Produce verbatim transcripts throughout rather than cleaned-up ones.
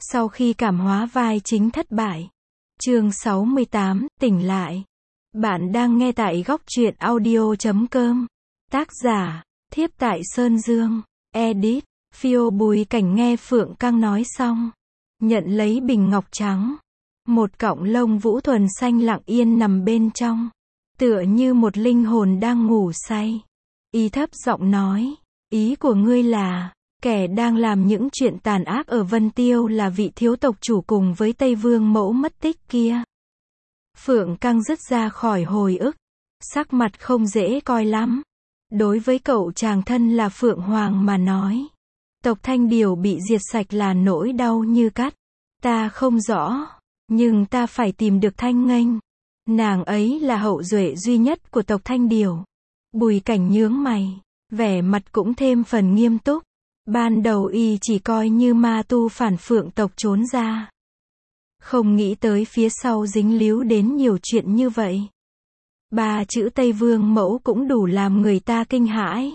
Sau khi cảm hóa vai chính thất bại. Chương sáu mươi tám, tỉnh lại. Bạn đang nghe tại góc truyện audio chấm com. Tác giả, Thiếp tại Sơn Dương. Edit, Phiêu Bùi Cảnh. Nghe Phượng Căng nói xong, nhận lấy bình ngọc trắng. Một cọng lông vũ thuần xanh lặng yên nằm bên trong, tựa như một linh hồn đang ngủ say. Y thấp giọng nói, ý của ngươi là, kẻ đang làm những chuyện tàn ác ở Vân Tiêu là vị thiếu tộc chủ cùng với Tây Vương mẫu mất tích kia. Phượng Căng dứt ra khỏi hồi ức, sắc mặt không dễ coi lắm. Đối với cậu chàng thân là Phượng Hoàng mà nói, tộc Thanh Điều bị diệt sạch là nỗi đau như cắt. Ta không rõ, nhưng ta phải tìm được Thanh Nghênh. Nàng ấy là hậu duệ duy nhất của tộc Thanh Điều. Bùi Cảnh nhướng mày, vẻ mặt cũng thêm phần nghiêm túc. Ban đầu y chỉ coi như ma tu phản Phượng tộc trốn ra, không nghĩ tới phía sau dính líu đến nhiều chuyện như vậy. Ba chữ Tây Vương mẫu cũng đủ làm người ta kinh hãi.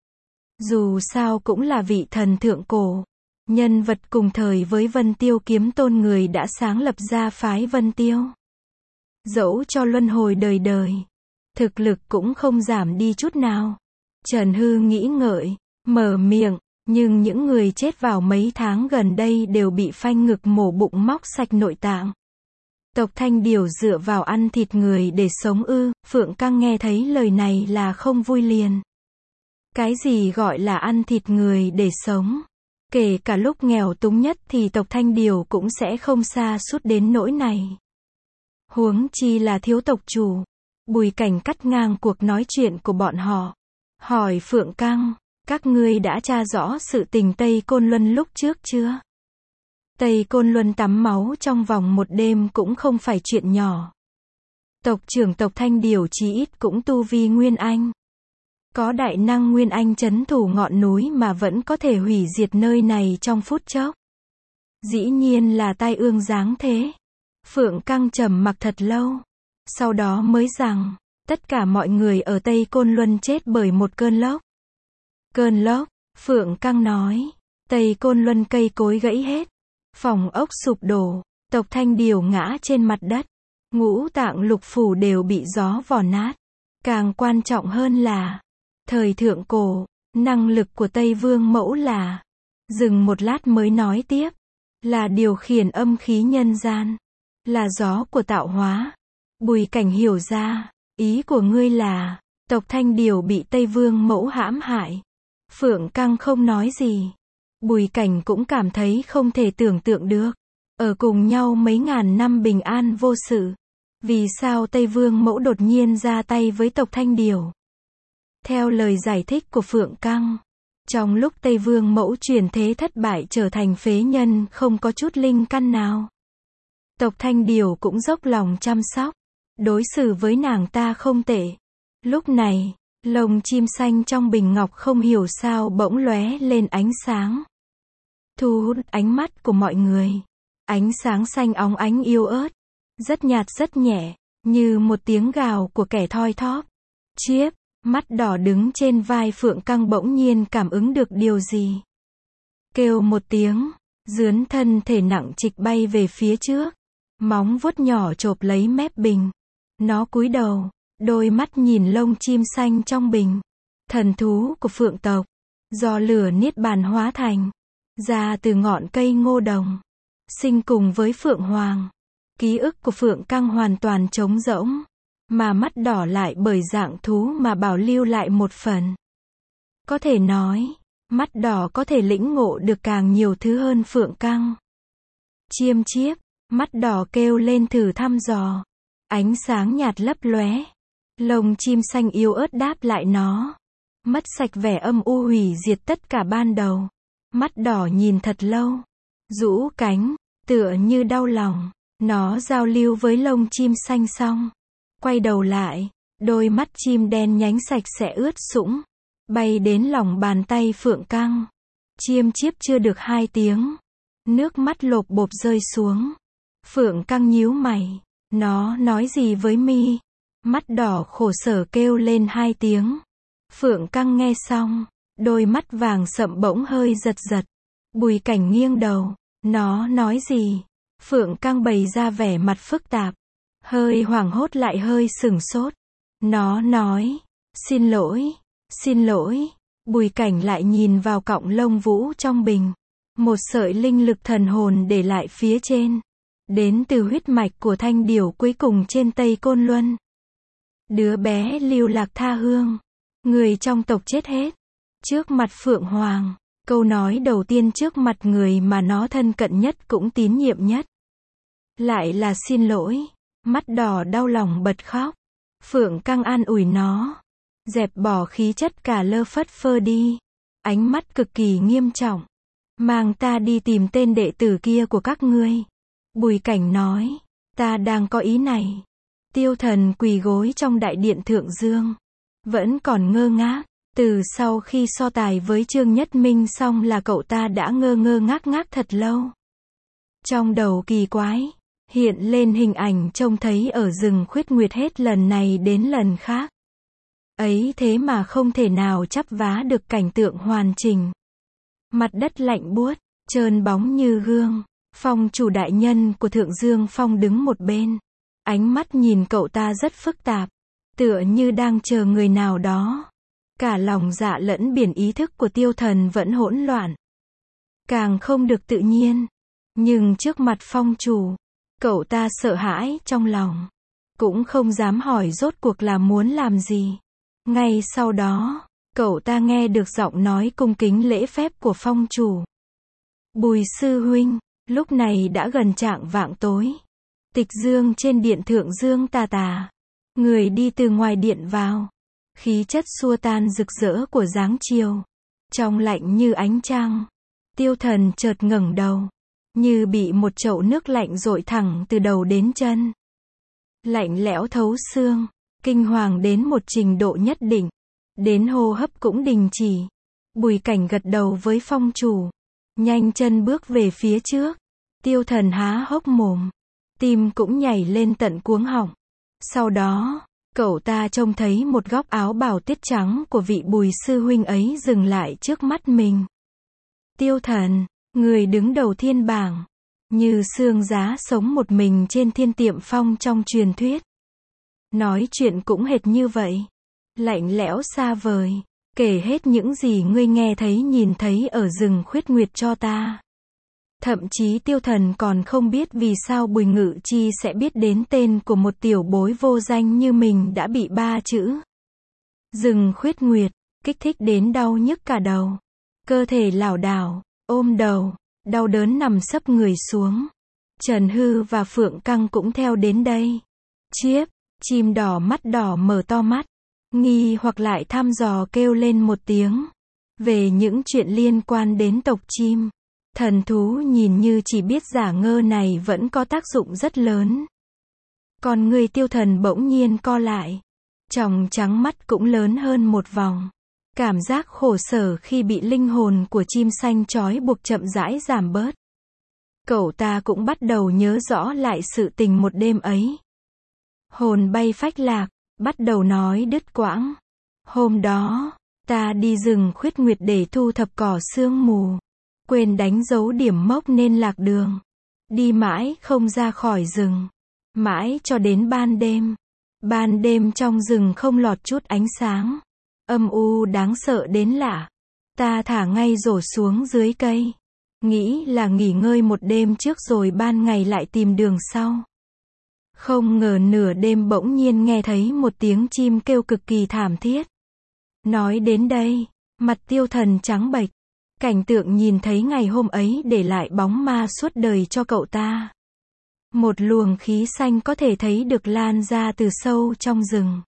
Dù sao cũng là vị thần thượng cổ, nhân vật cùng thời với Vân Tiêu kiếm tôn, người đã sáng lập ra phái Vân Tiêu. Dẫu cho luân hồi đời đời, thực lực cũng không giảm đi chút nào. Trần Hư nghĩ ngợi, mở miệng, nhưng những người chết vào mấy tháng gần đây đều bị phanh ngực mổ bụng móc sạch nội tạng. Tộc Thanh Điều dựa vào ăn thịt người để sống ư? Phượng Căng nghe thấy lời này là không vui liền. Cái gì gọi là ăn thịt người để sống? Kể cả lúc nghèo túng nhất thì tộc Thanh Điều cũng sẽ không xa sút đến nỗi này. Huống chi là thiếu tộc chủ. Bùi Cảnh cắt ngang cuộc nói chuyện của bọn họ. Hỏi Phượng Căng, các ngươi đã tra rõ sự tình Tây Côn Luân lúc trước chưa? Tây Côn Luân tắm máu trong vòng một đêm cũng không phải chuyện nhỏ. Tộc trưởng tộc Thanh Điều chí ít cũng tu vi Nguyên Anh. Có đại năng Nguyên Anh trấn thủ ngọn núi mà vẫn có thể hủy diệt nơi này trong phút chốc. Dĩ nhiên là tai ương dáng thế. Phượng Căng trầm mặc thật lâu, sau đó mới rằng, tất cả mọi người ở Tây Côn Luân chết bởi một cơn lốc. Cơn lốc, Phượng Căng nói, Tây Côn Luân cây cối gãy hết, phòng ốc sụp đổ, tộc Thanh Điều ngã trên mặt đất, ngũ tạng lục phủ đều bị gió vò nát. Càng quan trọng hơn là, thời thượng cổ, năng lực của Tây Vương mẫu là, dừng một lát mới nói tiếp, là điều khiển âm khí nhân gian, là gió của tạo hóa. Bùi Cảnh hiểu ra, ý của ngươi là, tộc Thanh Điều bị Tây Vương mẫu hãm hại. Phượng Căng không nói gì. Bùi Cảnh cũng cảm thấy không thể tưởng tượng được. Ở cùng nhau mấy ngàn năm bình an vô sự, vì sao Tây Vương mẫu đột nhiên ra tay với tộc Thanh Điều? Theo lời giải thích của Phượng Căng, trong lúc Tây Vương mẫu chuyển thế thất bại trở thành phế nhân không có chút linh căn nào, tộc Thanh Điều cũng dốc lòng chăm sóc, đối xử với nàng ta không tệ. Lúc này, lồng chim xanh trong bình ngọc không hiểu sao bỗng lóe lên ánh sáng, thu hút ánh mắt của mọi người. Ánh sáng xanh óng ánh yếu ớt, rất nhạt rất nhẹ, như một tiếng gào của kẻ thoi thóp. Chiếc mắt đỏ đứng trên vai Phượng Căng bỗng nhiên cảm ứng được điều gì. Kêu một tiếng, dướn thân thể nặng trịch bay về phía trước, móng vuốt nhỏ chộp lấy mép bình. Nó cúi đầu, đôi mắt nhìn lông chim xanh trong bình. Thần thú của Phượng tộc, do lửa niết bàn hóa thành, ra từ ngọn cây ngô đồng, sinh cùng với Phượng Hoàng. Ký ức của Phượng Căng hoàn toàn trống rỗng, mà mắt đỏ lại bởi dạng thú mà bảo lưu lại một phần. Có thể nói, mắt đỏ có thể lĩnh ngộ được càng nhiều thứ hơn Phượng Căng. Chiêm chiếp, mắt đỏ kêu lên thử thăm dò. Ánh sáng nhạt lấp lóe, lông chim xanh yếu ớt đáp lại nó, mất sạch vẻ âm u hủy diệt tất cả ban đầu. Mắt đỏ nhìn thật lâu, rũ cánh, tựa như đau lòng. Nó giao lưu với lông chim xanh xong, quay đầu lại, đôi mắt chim đen nhánh sạch sẽ ướt sũng, bay đến lòng bàn tay Phượng Căng. Chiêm chiếp chưa được hai tiếng, nước mắt lộp bộp rơi xuống. Phượng Căng nhíu mày, nó nói gì với mi? Mắt đỏ khổ sở kêu lên hai tiếng. Phượng Căng nghe xong, đôi mắt vàng sậm bỗng hơi giật giật. Bùi Cảnh nghiêng đầu, Nó nói gì? Phượng Căng bày ra vẻ mặt phức tạp. Hơi hoảng hốt lại hơi sửng sốt. Nó nói, xin lỗi, xin lỗi. Bùi Cảnh lại nhìn vào cọng lông vũ trong bình. Một sợi linh lực thần hồn để lại phía trên. Đến từ huyết mạch của thanh điểu cuối cùng trên Tây Côn Luân. Đứa bé lưu lạc tha hương. Người trong tộc chết hết. Trước mặt Phượng Hoàng. Câu nói đầu tiên trước mặt người mà nó thân cận nhất cũng tín nhiệm nhất. Lại là xin lỗi. Mắt đỏ đau lòng bật khóc. Phượng Căng an ủi nó. Dẹp bỏ khí chất cả lơ phất phơ đi. Ánh mắt cực kỳ nghiêm trọng. Mang ta đi tìm tên đệ tử kia của các ngươi. Bùi Cảnh nói. Ta đang có ý này. Tiêu Thần quỳ gối trong đại điện Thượng Dương. Vẫn còn ngơ ngác. Từ sau khi so tài với Trương Nhất Minh xong là cậu ta đã ngơ ngơ ngác ngác thật lâu. Trong đầu kỳ quái. Hiện lên hình ảnh trông thấy ở rừng Khuyết Nguyệt hết lần này đến lần khác. Ấy thế mà không thể nào chắp vá được cảnh tượng hoàn chỉnh. Mặt đất lạnh buốt, trơn bóng như gương. Phong chủ đại nhân của Thượng Dương Phong đứng một bên. Ánh mắt nhìn cậu ta rất phức tạp. Tựa như đang chờ người nào đó. Cả lòng dạ lẫn biển ý thức của Tiêu Thần vẫn hỗn loạn. Càng không được tự nhiên. Nhưng trước mặt phong chủ, cậu ta sợ hãi trong lòng. Cũng không dám hỏi rốt cuộc là muốn làm gì. Ngay sau đó, cậu ta nghe được giọng nói cung kính lễ phép của phong chủ. Bùi sư huynh, lúc này đã gần chạng vạng tối. Tịch dương trên điện Thượng Dương tà tà. Người đi từ ngoài điện vào. Khí chất xua tan rực rỡ của dáng chiều. Trong lạnh như ánh trăng. Tiêu Thần chợt ngẩng đầu. Như bị một chậu nước lạnh dội thẳng từ đầu đến chân. Lạnh lẽo thấu xương. Kinh hoàng đến một trình độ nhất định. Đến hô hấp cũng đình chỉ. Bùi Cảnh gật đầu với phong chủ. Nhanh chân bước về phía trước. Tiêu Thần há hốc mồm. Tim cũng nhảy lên tận cuống họng. Sau đó, cậu ta trông thấy một góc áo bào tiết trắng của vị Bùi sư huynh ấy dừng lại trước mắt mình. Tiêu Thần, người đứng đầu thiên bảng. Như xương giá sống một mình trên thiên tiệm phong trong truyền thuyết. Nói chuyện cũng hệt như vậy. Lạnh lẽo xa vời. Kể hết những gì ngươi nghe thấy nhìn thấy ở rừng Khuyết Nguyệt cho ta. Thậm chí Tiêu Thần còn không biết vì sao Bùi Ngự Chi sẽ biết đến tên của một tiểu bối vô danh như mình đã bị ba chữ rừng Khuyết Nguyệt kích thích đến đau nhức cả đầu. Cơ thể lảo đảo, ôm đầu, đau đớn nằm sấp người xuống. Trần Hư và Phượng Căng cũng theo đến đây. Chiếp, chim đỏ mắt đỏ mở to mắt. Nghi hoặc lại thăm dò kêu lên một tiếng. Về những chuyện liên quan đến tộc chim. Thần thú nhìn như chỉ biết giả ngơ này vẫn có tác dụng rất lớn. Còn người Tiêu Thần bỗng nhiên co lại. Tròng trắng mắt cũng lớn hơn một vòng. Cảm giác khổ sở khi bị linh hồn của chim xanh trói buộc chậm rãi giảm bớt. Cậu ta cũng bắt đầu nhớ rõ lại sự tình một đêm ấy. Hồn bay phách lạc, bắt đầu nói đứt quãng. Hôm đó, ta đi rừng Khuyết Nguyệt để thu thập cỏ sương mù. Quên đánh dấu điểm mốc nên lạc đường. Đi mãi không ra khỏi rừng. Mãi cho đến ban đêm. Ban đêm trong rừng không lọt chút ánh sáng. Âm u đáng sợ đến lạ. Ta thả ngay rổ xuống dưới cây. Nghĩ là nghỉ ngơi một đêm trước rồi ban ngày lại tìm đường sau. Không ngờ nửa đêm bỗng nhiên nghe thấy một tiếng chim kêu cực kỳ thảm thiết. Nói đến đây, mặt Tiêu Thần trắng bệch. Cảnh tượng nhìn thấy ngày hôm ấy để lại bóng ma suốt đời cho cậu ta. Một luồng khí xanh có thể thấy được lan ra từ sâu trong rừng.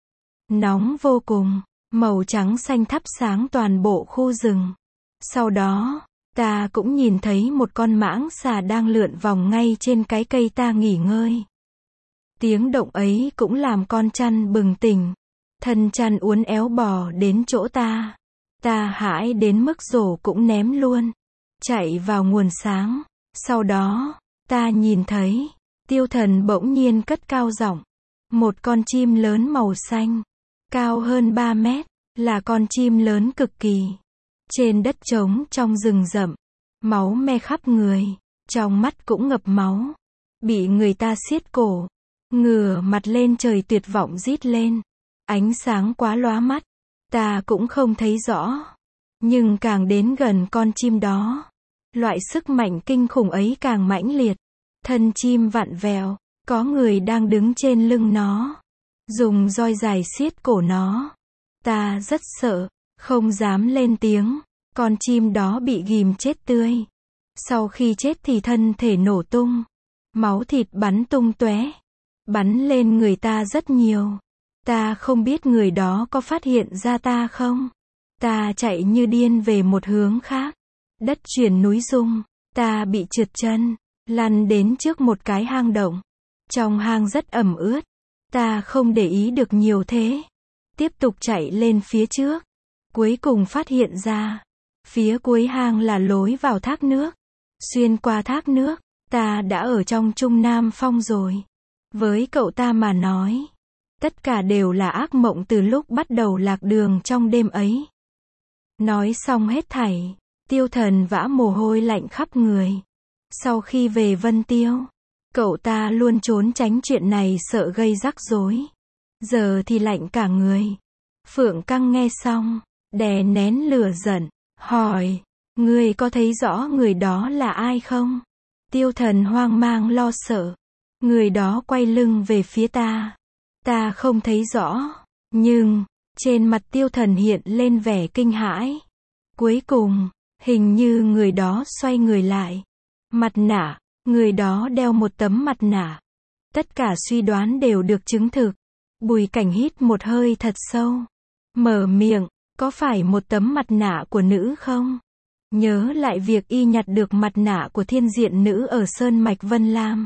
Nóng vô cùng, màu trắng xanh thắp sáng toàn bộ khu rừng. Sau đó, ta cũng nhìn thấy một con mãng xà đang lượn vòng ngay trên cái cây ta nghỉ ngơi. Tiếng động ấy cũng làm con chăn bừng tỉnh. Thân chăn uốn éo bò đến chỗ ta. Ta hãi đến mức rổ cũng ném luôn. Chạy vào nguồn sáng. Sau đó, ta nhìn thấy, Tiêu Thần bỗng nhiên cất cao giọng. Một con chim lớn màu xanh, cao hơn ba mét, là con chim lớn cực kỳ. Trên đất trống trong rừng rậm, máu me khắp người. trong mắt cũng ngập máu, bị người ta siết cổ, ngửa mặt lên trời tuyệt vọng rít lên. Ánh sáng quá lóa mắt, ta cũng không thấy rõ, nhưng càng đến gần con chim đó, loại sức mạnh kinh khủng ấy càng mãnh liệt. Thân chim vặn vẹo, có người đang đứng trên lưng nó, dùng roi dài siết cổ nó. Ta rất sợ, không dám lên tiếng. Con chim đó bị ghim chết tươi. Sau khi chết thì thân thể nổ tung, máu thịt bắn tung tóe, bắn lên người ta rất nhiều. Ta không biết người đó có phát hiện ra ta không. Ta chạy như điên về một hướng khác. Đất chuyển núi rung, ta bị trượt chân, lăn đến trước một cái hang động. Trong hang rất ẩm ướt, ta không để ý được nhiều thế. Tiếp tục chạy lên phía trước, cuối cùng phát hiện ra, phía cuối hang là lối vào thác nước. Xuyên qua thác nước, ta đã ở trong Trung Nam Phong rồi. Với cậu ta mà nói, tất cả đều là ác mộng từ lúc bắt đầu lạc đường trong đêm ấy. Nói xong hết thảy, Tiêu Thần vã mồ hôi lạnh khắp người. Sau khi về Vân Tiêu, cậu ta luôn trốn tránh chuyện này sợ gây rắc rối. Giờ thì lạnh cả người. Phượng Căng nghe xong, đè nén lửa giận, hỏi, ngươi có thấy rõ người đó là ai không? Tiêu Thần hoang mang lo sợ. Người đó quay lưng về phía ta. Ta không thấy rõ, nhưng, trên mặt Tiêu Thần hiện lên vẻ kinh hãi. Cuối cùng, hình như người đó xoay người lại. Mặt nạ, người đó đeo một tấm mặt nạ. Tất cả suy đoán đều được chứng thực. Bùi Cảnh hít một hơi thật sâu. Mở miệng, có phải một tấm mặt nạ của nữ không? Nhớ lại việc y nhặt được mặt nạ của thiên diện nữ ở Sơn Mạch Vân Lam.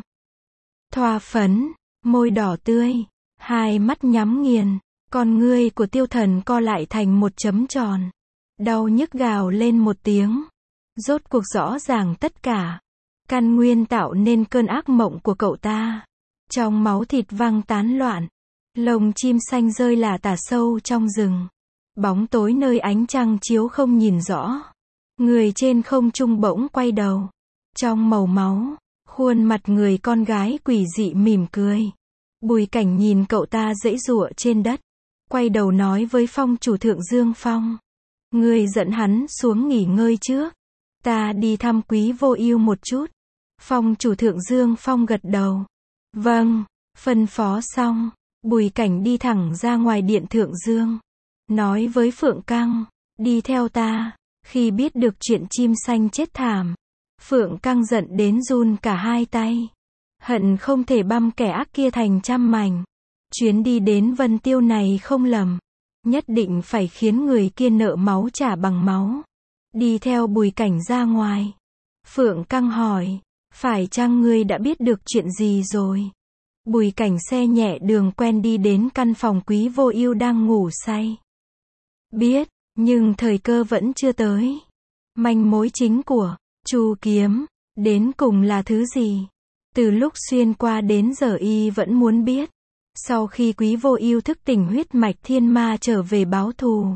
Thoa phấn, môi đỏ tươi, hai mắt nhắm nghiền, con ngươi của Tiêu Thần co lại thành một chấm tròn. Đau nhức gào lên một tiếng. Rốt cuộc rõ ràng tất cả. Căn nguyên tạo nên cơn ác mộng của cậu ta. Trong máu thịt văng tán loạn. Lồng chim xanh rơi lả tả sâu trong rừng. Bóng tối nơi ánh trăng chiếu không nhìn rõ. Người trên không trung bỗng quay đầu. Trong màu máu, khuôn mặt người con gái quỷ dị mỉm cười. Bùi Cảnh nhìn cậu ta giãy giụa trên đất. Quay đầu nói với Phong chủ Thượng Dương Phong. Ngươi dẫn hắn xuống nghỉ ngơi trước. Ta đi thăm Quý Vô Ưu một chút. Phong chủ Thượng Dương Phong gật đầu. Vâng, phân phó xong, Bùi Cảnh đi thẳng ra ngoài điện Thượng Dương. Nói với Phượng Căng, đi theo ta. Khi biết được chuyện chim xanh chết thảm, Phượng Căng giận đến run cả hai tay. Hận không thể băm kẻ ác kia thành trăm mảnh. Chuyến đi đến Vân Tiêu này không lầm. Nhất định phải khiến người kia nợ máu trả bằng máu. Đi theo Bùi Cảnh ra ngoài. Phượng Căng hỏi, phải chăng ngươi đã biết được chuyện gì rồi? Bùi Cảnh xe nhẹ đường quen đi đến căn phòng Quý Vô Ưu đang ngủ say. Biết, nhưng thời cơ vẫn chưa tới. Manh mối chính của Chu kiếm đến cùng là thứ gì? Từ lúc xuyên qua đến giờ y vẫn muốn biết. Sau khi Quý Vô Ưu thức tỉnh huyết mạch thiên ma trở về báo thù,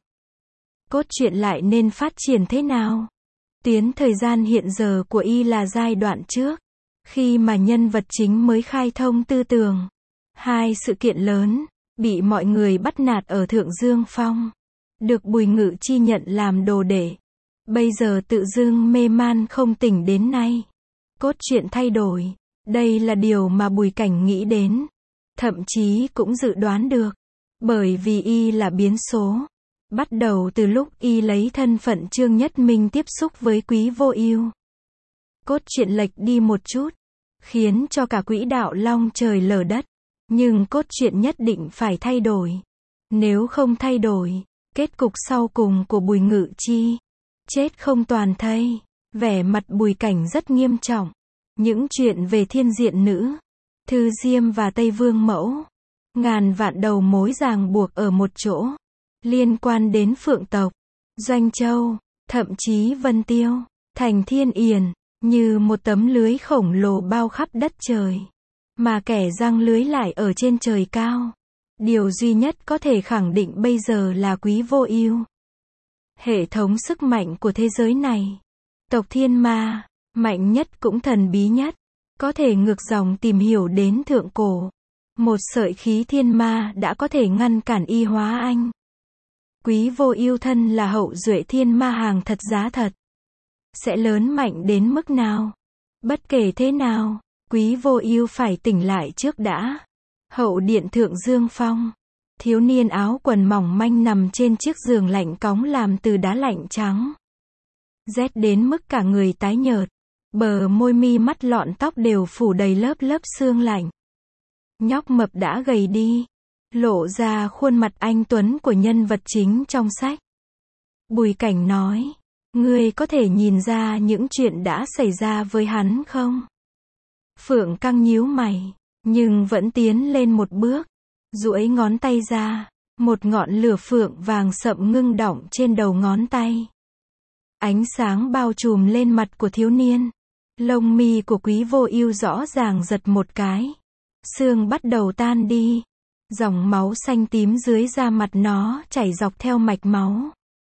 cốt truyện lại nên phát triển thế nào? Tuyến thời gian hiện giờ của y là giai đoạn trước, khi mà nhân vật chính mới khai thông tư tưởng. Hai sự kiện lớn, bị mọi người bắt nạt ở Thượng Dương Phong, được Bùi Ngự Chi nhận làm đồ đệ. Bây giờ tự dưng mê man không tỉnh đến nay. Cốt truyện thay đổi, đây là điều mà Bùi Cảnh nghĩ đến. Thậm chí cũng dự đoán được, bởi vì y là biến số. Bắt đầu từ lúc y lấy thân phận Trương Nhất Minh tiếp xúc với Quý Vô Ưu. Cốt truyện lệch đi một chút, khiến cho cả quỹ đạo long trời lở đất. Nhưng cốt truyện nhất định phải thay đổi. Nếu không thay đổi, kết cục sau cùng của Bùi Ngự Chi, chết không toàn thây. Vẻ mặt Bùi Cảnh rất nghiêm trọng. Những chuyện về thiên diện nữ, Thư Diêm và Tây Vương Mẫu, ngàn vạn đầu mối ràng buộc ở một chỗ, liên quan đến Phượng tộc, Doanh Châu, thậm chí Vân Tiêu, Thành Thiên Yển, như một tấm lưới khổng lồ bao khắp đất trời, mà kẻ giăng lưới lại ở trên trời cao. Điều duy nhất có thể khẳng định bây giờ là Quý Vô Ưu. Hệ thống sức mạnh của thế giới này, tộc Thiên Ma, mạnh nhất cũng thần bí nhất, có thể ngược dòng tìm hiểu đến thượng cổ. Một sợi khí thiên ma đã có thể ngăn cản y hóa anh. Quý Vô Ưu thân là hậu duệ thiên ma hàng thật giá thật. Sẽ lớn mạnh đến mức nào? Bất kể thế nào, Quý Vô Ưu phải tỉnh lại trước đã. Hậu điện Thượng Dương Phong. Thiếu niên áo quần mỏng manh nằm trên chiếc giường lạnh cóng làm từ đá lạnh trắng. Rét đến mức cả người tái nhợt. Bờ môi mi mắt lọn tóc đều phủ đầy lớp lớp sương lạnh. Nhóc mập đã gầy đi, lộ ra khuôn mặt anh tuấn của nhân vật chính trong sách. Bùi Cảnh nói, ngươi có thể nhìn ra những chuyện đã xảy ra với hắn không? Phượng Căng nhíu mày, nhưng vẫn tiến lên một bước, duỗi ngón tay ra, một ngọn lửa phượng vàng sậm ngưng đọng trên đầu ngón tay. Ánh sáng bao trùm lên mặt của thiếu niên. Lông mi của Quý Vô Ưu rõ ràng giật một cái. Sương bắt đầu tan đi. Dòng máu xanh tím dưới da mặt nó chảy dọc theo mạch máu.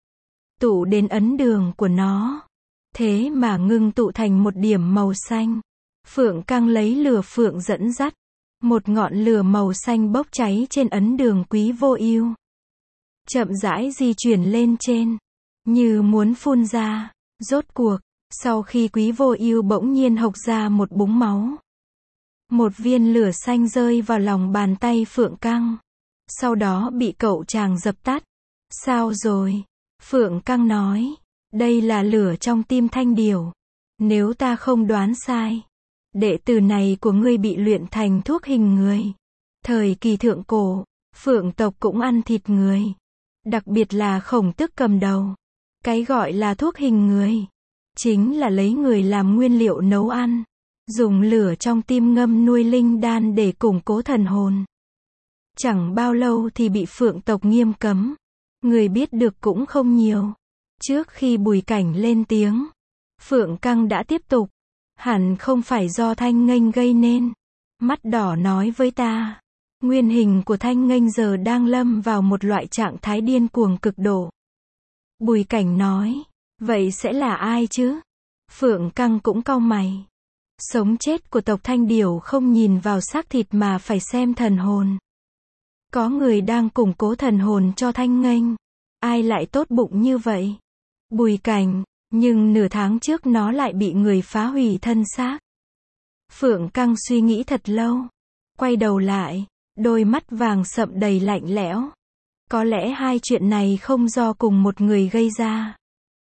Tụ đến ấn đường của nó. Thế mà ngưng tụ thành một điểm màu xanh. Phượng Căng lấy lửa phượng dẫn dắt. Một ngọn lửa màu xanh bốc cháy trên ấn đường Quý Vô Ưu. Chậm rãi di chuyển lên trên. Như muốn phun ra. Rốt cuộc, sau khi Quý Vô Ưu bỗng nhiên hộc ra một búng máu. Một viên lửa xanh rơi vào lòng bàn tay Phượng Căng. Sau đó bị cậu chàng dập tắt. Sao rồi? Phượng Căng nói. Đây là lửa trong tim Thanh Điểu. Nếu ta không đoán sai, đệ tử này của ngươi bị luyện thành thuốc hình người. Thời kỳ thượng cổ, Phượng tộc cũng ăn thịt người. Đặc biệt là Khổng Tước cầm đầu. Cái gọi là thuốc hình người, chính là lấy người làm nguyên liệu nấu ăn. Dùng lửa trong tim ngâm nuôi linh đan để củng cố thần hồn. Chẳng bao lâu thì bị Phượng tộc nghiêm cấm. Người biết được cũng không nhiều. Trước khi Bùi Cảnh lên tiếng, Phượng Căng đã tiếp tục. Hẳn không phải do Thanh Nghênh gây nên. Mắt đỏ nói với ta. Nguyên hình của Thanh Nghênh giờ đang lâm vào một loại trạng thái điên cuồng cực độ. Bùi Cảnh nói. Vậy sẽ là ai chứ? Phượng Căng cũng cau mày. Sống chết của tộc Thanh Điểu không nhìn vào xác thịt mà phải xem thần hồn. Có người đang củng cố thần hồn cho Thanh Nghênh. Ai lại tốt bụng như vậy? Bùi Cảnh, nhưng nửa tháng trước nó lại bị người phá hủy thân xác. Phượng Căng suy nghĩ thật lâu. Quay đầu lại, đôi mắt vàng sậm đầy lạnh lẽo. Có lẽ hai chuyện này không do cùng một người gây ra.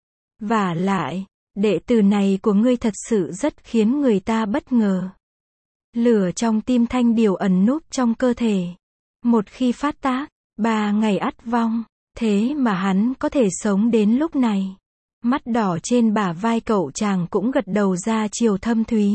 Vả lại, đệ tử này của ngươi thật sự rất khiến người ta bất ngờ. Lửa trong tim Thanh Điểu ẩn núp trong cơ thể. Một khi phát tác, ba ngày ắt vong. Thế mà hắn có thể sống đến lúc này. Mắt đỏ trên bả vai cậu chàng cũng gật đầu ra chiều thâm thúy.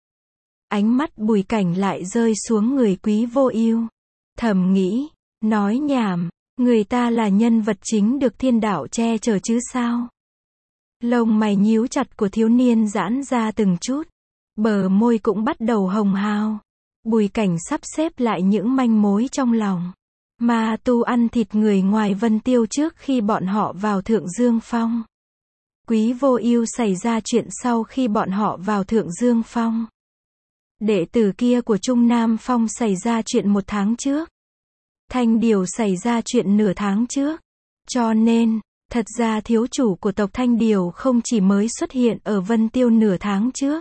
Ánh mắt Bùi Cảnh lại rơi xuống người Quý Vô Ưu. Thầm nghĩ, nói nhảm, người ta là nhân vật chính được thiên đạo che chở chứ sao? Lông mày nhíu chặt của thiếu niên giãn ra từng chút. Bờ môi cũng bắt đầu hồng hào. Bùi Cảnh sắp xếp lại những manh mối trong lòng. Ma tu ăn thịt người ngoài Vân Tiêu trước khi bọn họ vào Thượng Dương Phong. Quý Vô Ưu xảy ra chuyện sau khi bọn họ vào Thượng Dương Phong. Đệ tử kia của Trung Nam Phong xảy ra chuyện một tháng trước. Thanh Điểu xảy ra chuyện nửa tháng trước. Cho nên, thật ra thiếu chủ của tộc Thanh Điểu không chỉ mới xuất hiện ở Vân Tiêu nửa tháng trước.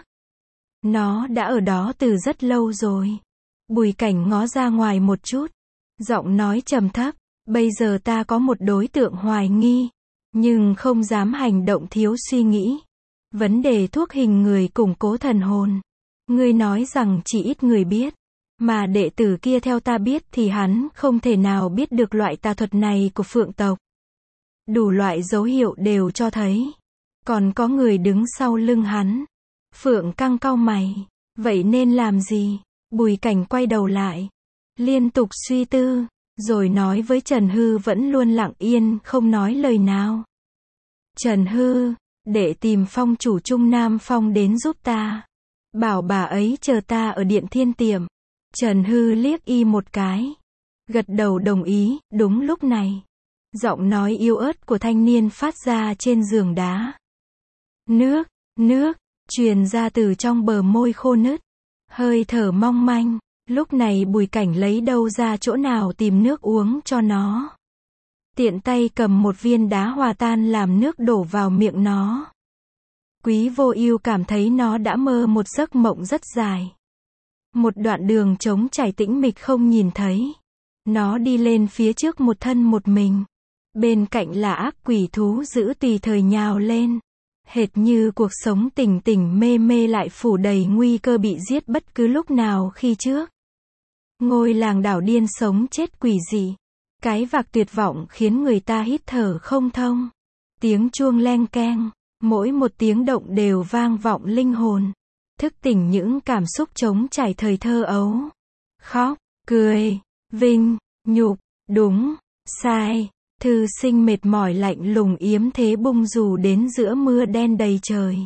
Nó đã ở đó từ rất lâu rồi. Bùi Cảnh ngó ra ngoài một chút. Giọng nói trầm thấp. Bây giờ ta có một đối tượng hoài nghi. Nhưng không dám hành động thiếu suy nghĩ. Vấn đề thuốc hình người củng cố thần hồn. Ngươi nói rằng chỉ ít người biết. Mà đệ tử kia theo ta biết thì hắn không thể nào biết được loại tà thuật này của Phượng tộc. Đủ loại dấu hiệu đều cho thấy. Còn có người đứng sau lưng hắn. Phượng Căng cau mày. Vậy nên làm gì? Bùi Cảnh quay đầu lại. Liên tục suy tư. Rồi nói với Trần Hư vẫn luôn lặng yên không nói lời nào. Trần Hư, để tìm phong chủ Trung Nam Phong đến giúp ta. Bảo bà ấy chờ ta ở điện Thiên Tiệm. Trần Hư liếc y một cái. Gật đầu đồng ý. Đúng lúc này, giọng nói yếu ớt của thanh niên phát ra trên giường đá. Nước, nước, truyền ra từ trong bờ môi khô nứt. Hơi thở mong manh. Lúc này Bùi Cảnh lấy đâu ra chỗ nào tìm nước uống cho nó. Tiện tay cầm một viên đá hòa tan làm nước đổ vào miệng nó. Quý Vô Ưu cảm thấy nó đã mơ một giấc mộng rất dài. Một đoạn đường trống trải tĩnh mịch không nhìn thấy. Nó đi lên phía trước một thân một mình. Bên cạnh là ác quỷ thú dữ tùy thời nhào lên. Hệt như cuộc sống tỉnh tỉnh mê mê lại phủ đầy nguy cơ bị giết bất cứ lúc nào khi trước. Ngôi làng đảo điên sống chết quỷ dị. Cái vạc tuyệt vọng khiến người ta hít thở không thông. Tiếng chuông leng keng, mỗi một tiếng động đều vang vọng linh hồn. Thức tỉnh những cảm xúc trống trải thời thơ ấu. Khóc, cười, vinh, nhục, đúng, sai. Thư sinh mệt mỏi lạnh lùng yếm thế bung dù đến giữa mưa đen đầy trời.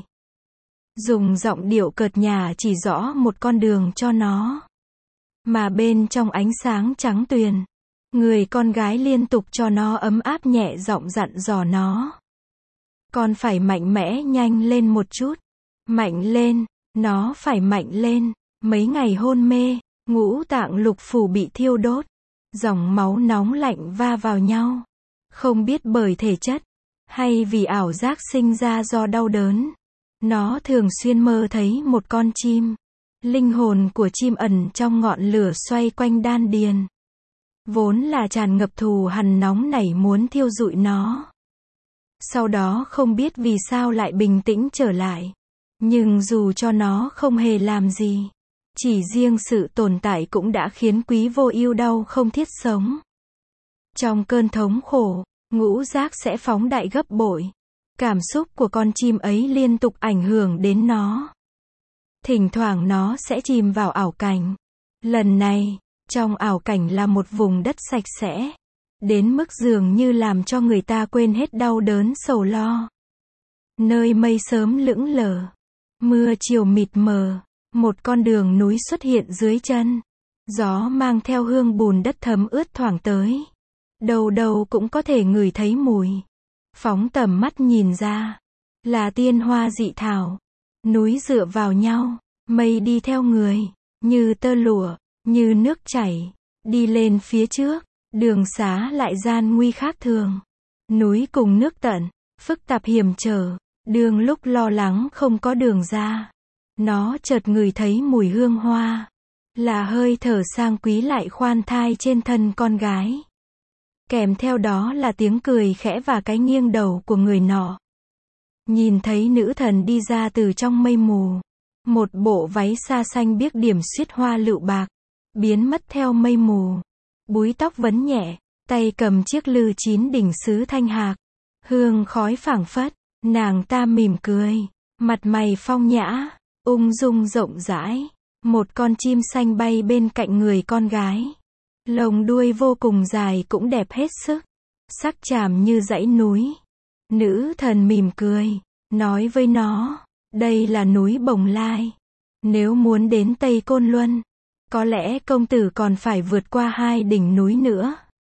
Dùng giọng điệu cợt nhả chỉ rõ một con đường cho nó. Mà bên trong ánh sáng trắng tuyền, người con gái liên tục cho nó ấm áp nhẹ giọng dặn dò nó. Con phải mạnh mẽ nhanh lên một chút. Mạnh lên, nó phải mạnh lên. Mấy ngày hôn mê, ngũ tạng lục phủ bị thiêu đốt. Dòng máu nóng lạnh va vào nhau. Không biết bởi thể chất, hay vì ảo giác sinh ra do đau đớn. Nó thường xuyên mơ thấy một con chim. Linh hồn của chim ẩn trong ngọn lửa xoay quanh đan điền. Vốn là tràn ngập thù hằn nóng nảy muốn thiêu rụi nó. Sau đó không biết vì sao lại bình tĩnh trở lại. Nhưng dù cho nó không hề làm gì, chỉ riêng sự tồn tại cũng đã khiến Quý Vô Ưu đau không thiết sống. Trong cơn thống khổ, ngũ giác sẽ phóng đại gấp bội. Cảm xúc của con chim ấy liên tục ảnh hưởng đến nó. Thỉnh thoảng nó sẽ chìm vào ảo cảnh. Lần này, trong ảo cảnh là một vùng đất sạch sẽ. Đến mức dường như làm cho người ta quên hết đau đớn sầu lo. Nơi mây sớm lững lờ. Mưa chiều mịt mờ. Một con đường núi xuất hiện dưới chân. Gió mang theo hương bùn đất thấm ướt thoảng tới. Đâu đâu cũng có thể ngửi thấy mùi. Phóng tầm mắt nhìn ra. Là tiên hoa dị thảo. Núi dựa vào nhau. Mây đi theo người. Như tơ lụa. Như nước chảy. Đi lên phía trước. Đường xá lại gian nguy khác thường. Núi cùng nước tận. Phức tạp hiểm trở. Đường lúc lo lắng không có đường ra. Nó chợt ngửi thấy mùi hương hoa. Là hơi thở sang quý lại khoan thai trên thân con gái. Kèm theo đó là tiếng cười khẽ và cái nghiêng đầu của người nọ. Nhìn thấy nữ thần đi ra từ trong mây mù. Một bộ váy sa xanh biếc điểm xuyết hoa lựu bạc. Biến mất theo mây mù. Búi tóc vấn nhẹ. Tay cầm chiếc lư chín đỉnh sứ thanh hạc. Hương khói phảng phất. Nàng ta mỉm cười. Mặt mày phong nhã. Ung dung rộng rãi. Một con chim xanh bay bên cạnh người con gái. Lông đuôi vô cùng dài cũng đẹp hết sức. Sắc chàm như dãy núi. Nữ thần mỉm cười. Nói với nó. Đây là núi Bồng Lai. Nếu muốn đến Tây Côn Luân. Có lẽ công tử còn phải vượt qua hai đỉnh núi nữa.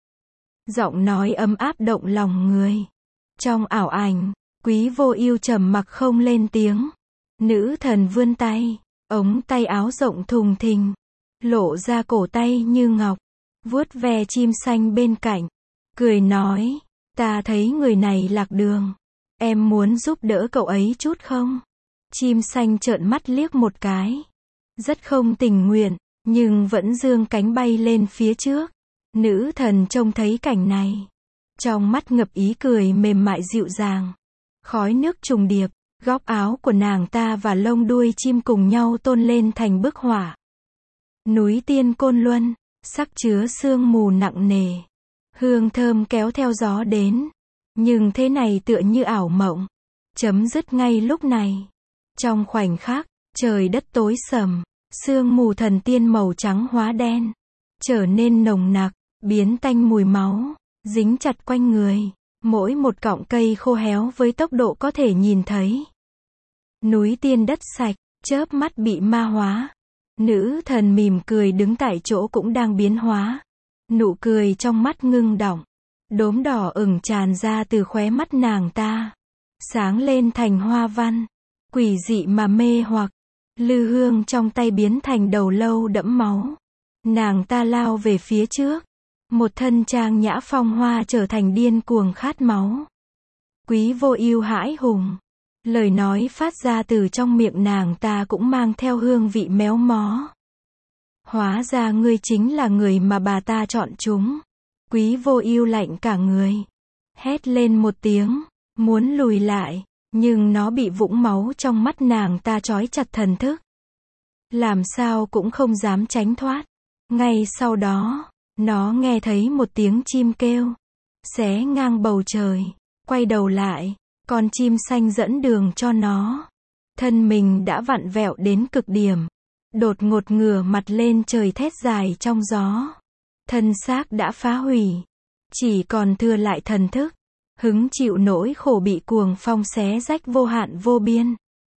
Giọng nói ấm áp động lòng người. Trong ảo ảnh, Quý Vô Ưu trầm mặc không lên tiếng. Nữ thần vươn tay. Ống tay áo rộng thùng thình. Lộ ra cổ tay như ngọc. Vuốt ve chim xanh bên cạnh. Cười nói. Ta thấy người này lạc đường. Em muốn giúp đỡ cậu ấy chút không? Chim xanh trợn mắt liếc một cái. Rất không tình nguyện. Nhưng vẫn giương cánh bay lên phía trước. Nữ thần trông thấy cảnh này. Trong mắt ngập ý cười mềm mại dịu dàng. Khói nước trùng điệp. Góc áo của nàng ta và lông đuôi chim cùng nhau tôn lên thành bức họa. Núi Tiên Côn Luân. Sắc chứa sương mù nặng nề. Hương thơm kéo theo gió đến. Nhưng thế này tựa như ảo mộng. Chấm dứt ngay lúc này. Trong khoảnh khắc, trời đất tối sầm. Sương mù thần tiên màu trắng hóa đen. Trở nên nồng nặc. Biến tanh mùi máu. Dính chặt quanh người. Mỗi một cọng cây khô héo với tốc độ có thể nhìn thấy. Núi tiên đất sạch. Chớp mắt bị ma hóa. Nữ thần mỉm cười đứng tại chỗ cũng đang biến hóa. Nụ cười trong mắt ngưng đọng. Đốm đỏ ửng tràn ra từ khóe mắt nàng ta. Sáng lên thành hoa văn. Quỷ dị mà mê hoặc. Lư hương trong tay biến thành đầu lâu đẫm máu. Nàng ta lao về phía trước. Một thân trang nhã phong hoa trở thành điên cuồng khát máu. Quý Vô Ưu hãi hùng. Lời nói phát ra từ trong miệng nàng ta cũng mang theo hương vị méo mó. Hóa ra ngươi chính là người mà bà ta chọn chúng. Quý Vô Ưu lạnh cả người. Hét lên một tiếng, muốn lùi lại, nhưng nó bị vũng máu trong mắt nàng ta trói chặt thần thức. Làm sao cũng không dám tránh thoát. Ngay sau đó, nó nghe thấy một tiếng chim kêu, xé ngang bầu trời, quay đầu lại, con chim xanh dẫn đường cho nó. Thân mình đã vặn vẹo đến cực điểm, đột ngột ngửa mặt lên trời thét dài trong gió. Thân xác đã phá hủy, chỉ còn thừa lại thần thức, hứng chịu nỗi khổ bị cuồng phong xé rách vô hạn vô biên.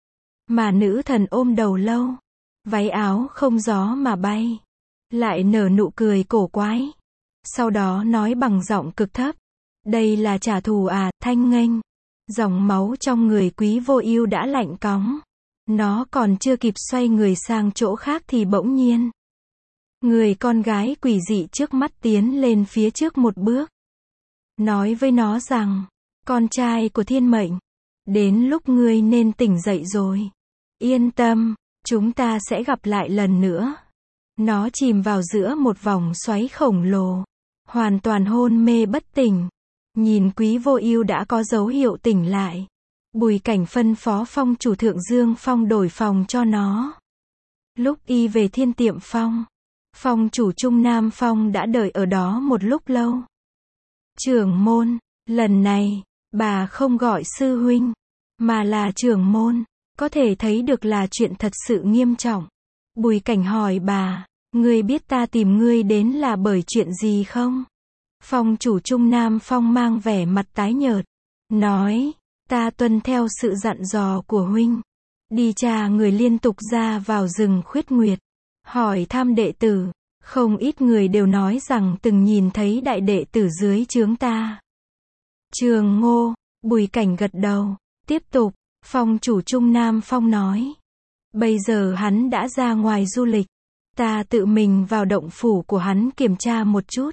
Mà nữ thần ôm đầu lâu, váy áo không gió mà bay, lại nở nụ cười cổ quái. Sau đó nói bằng giọng cực thấp, đây là trả thù à, Thanh Nghênh. Dòng máu trong người Quý Vô Ưu đã lạnh cóng. Nó còn chưa kịp xoay người sang chỗ khác thì bỗng nhiên, người con gái quỷ dị trước mắt tiến lên phía trước một bước. Nói với nó rằng, con trai của thiên mệnh, đến lúc ngươi nên tỉnh dậy rồi. Yên tâm, chúng ta sẽ gặp lại lần nữa. Nó chìm vào giữa một vòng xoáy khổng lồ, hoàn toàn hôn mê bất tỉnh. Nhìn Quý Vô Ưu đã có dấu hiệu tỉnh lại, Bùi Cảnh phân phó Phong chủ Thượng Dương Phong đổi phòng cho nó. Lúc y về Thiên Tiệm Phong, Phong chủ Trung Nam Phong đã đợi ở đó một lúc lâu. Trưởng môn, lần này, bà không gọi sư huynh, mà là trưởng môn, có thể thấy được là chuyện thật sự nghiêm trọng. Bùi Cảnh hỏi bà, ngươi biết ta tìm ngươi đến là bởi chuyện gì không? Phong chủ Trung Nam Phong mang vẻ mặt tái nhợt, nói, ta tuân theo sự dặn dò của huynh, đi tra người liên tục ra vào rừng Khuyết Nguyệt, hỏi thăm đệ tử, không ít người đều nói rằng từng nhìn thấy đại đệ tử dưới trướng ta. Trường Ngô, Bùi Cảnh gật đầu, tiếp tục, Phong chủ Trung Nam Phong nói, bây giờ hắn đã ra ngoài du lịch, ta tự mình vào động phủ của hắn kiểm tra một chút.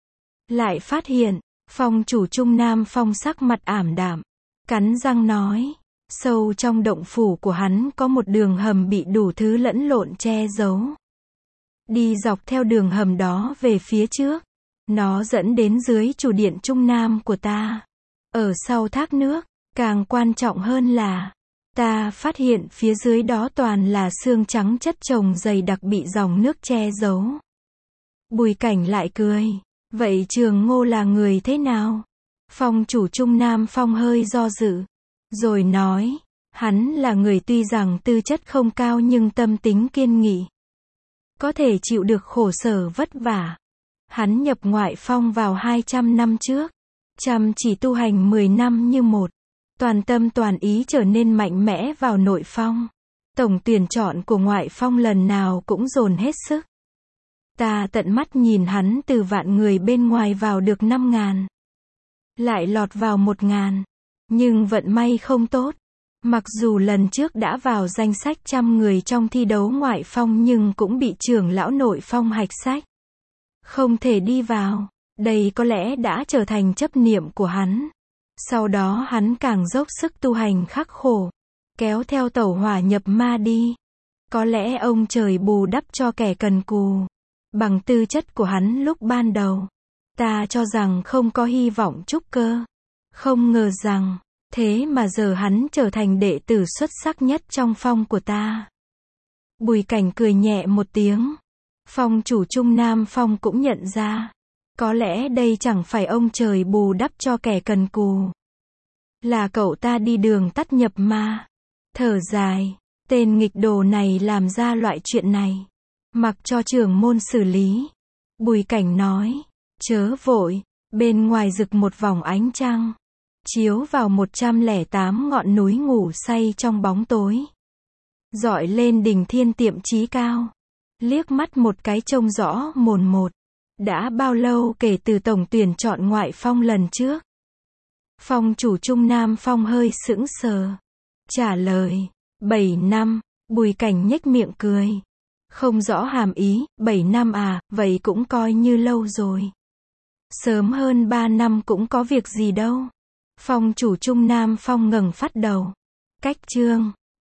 Lại phát hiện, Phong chủ Trung Nam Phong sắc mặt ảm đạm, cắn răng nói, sâu trong động phủ của hắn có một đường hầm bị đủ thứ lẫn lộn che giấu. Đi dọc theo đường hầm đó về phía trước, nó dẫn đến dưới chủ điện Trung Nam của ta. Ở sau thác nước, càng quan trọng hơn là, ta phát hiện phía dưới đó toàn là xương trắng chất chồng dày đặc bị dòng nước che giấu. Bùi Cảnh lại cười, vậy Trường Ngô là người thế nào? Phong chủ Trung Nam Phong hơi do dự, rồi nói, hắn là người tuy rằng tư chất không cao nhưng tâm tính kiên nghị, có thể chịu được khổ sở vất vả. Hắn nhập ngoại phong vào hai trăm năm trước, chăm chỉ tu hành mười năm như một, toàn tâm toàn ý trở nên mạnh mẽ vào nội phong. Tổng tuyển chọn của ngoại phong lần nào cũng dồn hết sức. Ta tận mắt nhìn hắn từ vạn người bên ngoài vào được năm ngàn, lại lọt vào một ngàn, nhưng vận may không tốt. Mặc dù lần trước đã vào danh sách trăm người trong thi đấu ngoại phong nhưng cũng bị trưởng lão nội phong hạch sách, không thể đi vào. Đây có lẽ đã trở thành chấp niệm của hắn. Sau đó hắn càng dốc sức tu hành khắc khổ, kéo theo tẩu hỏa nhập ma đi. Có lẽ ông trời bù đắp cho kẻ cần cù. Bằng tư chất của hắn lúc ban đầu, ta cho rằng không có hy vọng trúc cơ. Không ngờ rằng, thế mà giờ hắn trở thành đệ tử xuất sắc nhất trong phong của ta. Bùi Cảnh cười nhẹ một tiếng. Phong chủ Trung Nam Phong cũng nhận ra, có lẽ đây chẳng phải ông trời bù đắp cho kẻ cần cù, là cậu ta đi đường tắt nhập ma. Thở dài, tên nghịch đồ này làm ra loại chuyện này, mặc cho trưởng môn xử lý. Bùi Cảnh nói, chớ vội. Bên ngoài rực một vòng ánh trăng, chiếu vào một trăm lẻ tám ngọn núi ngủ say trong bóng tối, dọi lên đỉnh Thiên Tiệm chí cao. Liếc mắt một cái trông rõ mồn một. Đã bao lâu kể từ tổng tuyển chọn ngoại phong lần trước? Phong chủ Trung Nam Phong hơi sững sờ, trả lời, bảy năm, Bùi Cảnh nhếch miệng cười. Không rõ hàm ý, bảy năm à, vậy cũng coi như lâu rồi. Sớm hơn ba năm cũng có việc gì đâu. Phong chủ Trung Nam Phong ngẩng phát đầu. Cách chương